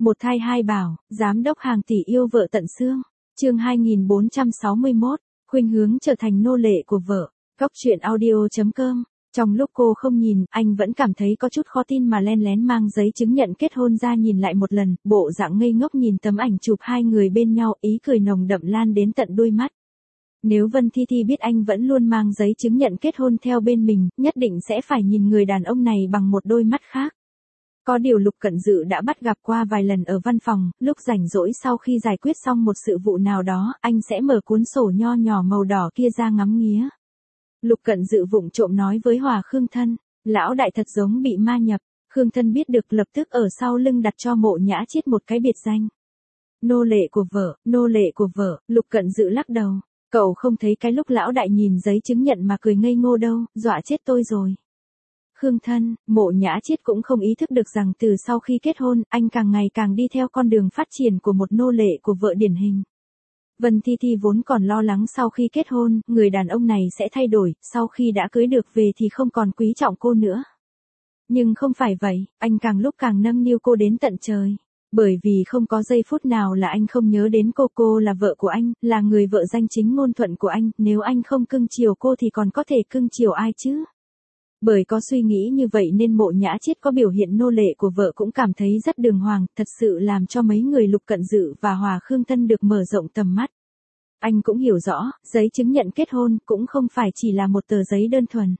Một thai hai bảo, giám đốc hàng tỷ yêu vợ tận xương. Chương 2461, khuynh hướng trở thành nô lệ của vợ. Góc truyện audio.com. Trong lúc cô không nhìn, anh vẫn cảm thấy có chút khó tin mà len lén mang giấy chứng nhận kết hôn ra nhìn lại một lần, bộ dạng ngây ngốc nhìn tấm ảnh chụp hai người bên nhau, ý cười nồng đậm lan đến tận đôi mắt. Nếu Vân Thi Thi biết anh vẫn luôn mang giấy chứng nhận kết hôn theo bên mình, nhất định sẽ phải nhìn người đàn ông này bằng một đôi mắt khác. Có điều Lục Cận Dự đã bắt gặp qua vài lần ở văn phòng, lúc rảnh rỗi sau khi giải quyết xong một sự vụ nào đó, anh sẽ mở cuốn sổ nho nhỏ màu đỏ kia ra ngắm nghía. Lục Cận Dự vụng trộm nói với Hòa Khương Thân, lão đại thật giống bị ma nhập. Khương Thân biết được lập tức ở sau lưng đặt cho Mộ Nhã Chiết một cái biệt danh. Nô lệ của vợ, nô lệ của vợ. Lục Cận Dự lắc đầu, cậu không thấy cái lúc lão đại nhìn giấy chứng nhận mà cười ngây ngô đâu, dọa chết tôi rồi. Khương Thân, Mộ Nhã Chiết cũng không ý thức được rằng từ sau khi kết hôn, anh càng ngày càng đi theo con đường phát triển của một nô lệ của vợ điển hình. Vân Thi Thi vốn còn lo lắng sau khi kết hôn, người đàn ông này sẽ thay đổi, sau khi đã cưới được về thì không còn quý trọng cô nữa. Nhưng không phải vậy, anh càng lúc càng nâng niu cô đến tận trời. Bởi vì không có giây phút nào là anh không nhớ đến cô là vợ của anh, là người vợ danh chính ngôn thuận của anh, nếu anh không cưng chiều cô thì còn có thể cưng chiều ai chứ? Bởi có suy nghĩ như vậy nên Mộ Nhã Chiết có biểu hiện nô lệ của vợ cũng cảm thấy rất đường hoàng, thật sự làm cho mấy người Lục Cận Dự và Hòa Khương Thân được mở rộng tầm mắt. Anh cũng hiểu rõ, giấy chứng nhận kết hôn cũng không phải chỉ là một tờ giấy đơn thuần.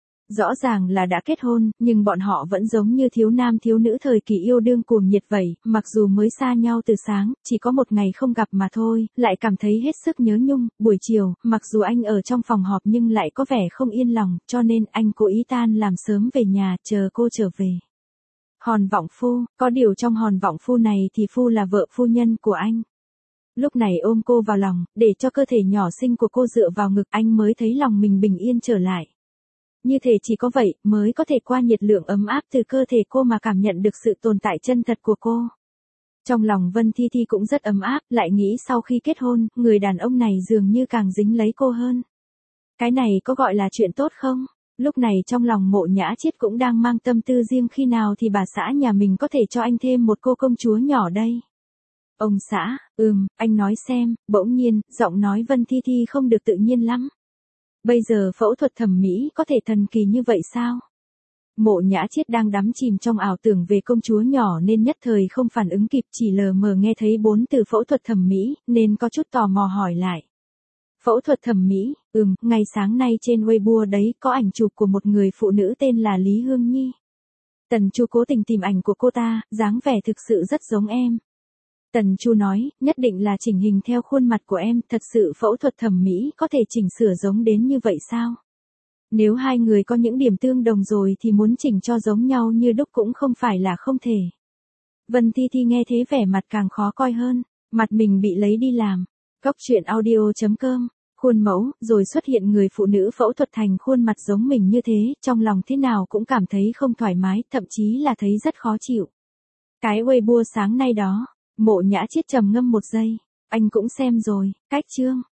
Rõ ràng là đã kết hôn, nhưng bọn họ vẫn giống như thiếu nam thiếu nữ thời kỳ yêu đương cuồng nhiệt vậy, mặc dù mới xa nhau từ sáng, chỉ có một ngày không gặp mà thôi, lại cảm thấy hết sức nhớ nhung. Buổi chiều, mặc dù anh ở trong phòng họp nhưng lại có vẻ không yên lòng, cho nên anh cố ý tan làm sớm về nhà, chờ cô trở về. Hòn Vọng Phu, có điều trong Hòn Vọng Phu này thì Phu là vợ phu nhân của anh. Lúc này ôm cô vào lòng, để cho cơ thể nhỏ xinh của cô dựa vào ngực, anh mới thấy lòng mình bình yên trở lại. Như thể chỉ có vậy mới có thể qua nhiệt lượng ấm áp từ cơ thể cô mà cảm nhận được sự tồn tại chân thật của cô. Trong lòng Vân Thi Thi cũng rất ấm áp, lại nghĩ sau khi kết hôn, người đàn ông này dường như càng dính lấy cô hơn. Cái này có gọi là chuyện tốt không? Lúc này trong lòng Mộ Nhã Chiết cũng đang mang tâm tư riêng, khi nào thì bà xã nhà mình có thể cho anh thêm một cô công chúa nhỏ đây. Ông xã, anh nói xem. Bỗng nhiên, giọng nói Vân Thi Thi không được tự nhiên lắm. Bây giờ phẫu thuật thẩm mỹ có thể thần kỳ như vậy sao? Mộ Nhã Chiết đang đắm chìm trong ảo tưởng về công chúa nhỏ nên nhất thời không phản ứng kịp, chỉ lờ mờ nghe thấy 4 từ phẫu thuật thẩm mỹ, nên có chút tò mò hỏi lại. Phẫu thuật thẩm mỹ, ngày sáng nay trên Weibo đấy có ảnh chụp của một người phụ nữ tên là Lý Hương Nhi. Tần Chu cố tình tìm ảnh của cô ta, dáng vẻ thực sự rất giống em. Tần Chu nói, nhất định là chỉnh hình theo khuôn mặt của em, thật sự phẫu thuật thẩm mỹ có thể chỉnh sửa giống đến như vậy sao? Nếu hai người có những điểm tương đồng rồi thì muốn chỉnh cho giống nhau như đúc cũng không phải là không thể. Vân Thi Thi nghe thế vẻ mặt càng khó coi hơn, mặt mình bị lấy đi làm. Góc truyện audio.com, khuôn mẫu, rồi xuất hiện người phụ nữ phẫu thuật thành khuôn mặt giống mình như thế, trong lòng thế nào cũng cảm thấy không thoải mái, thậm chí là thấy rất khó chịu. Cái Weibo sáng nay đó. Mộ Nhã Chiết trầm ngâm một giây, anh cũng xem rồi, cách chương.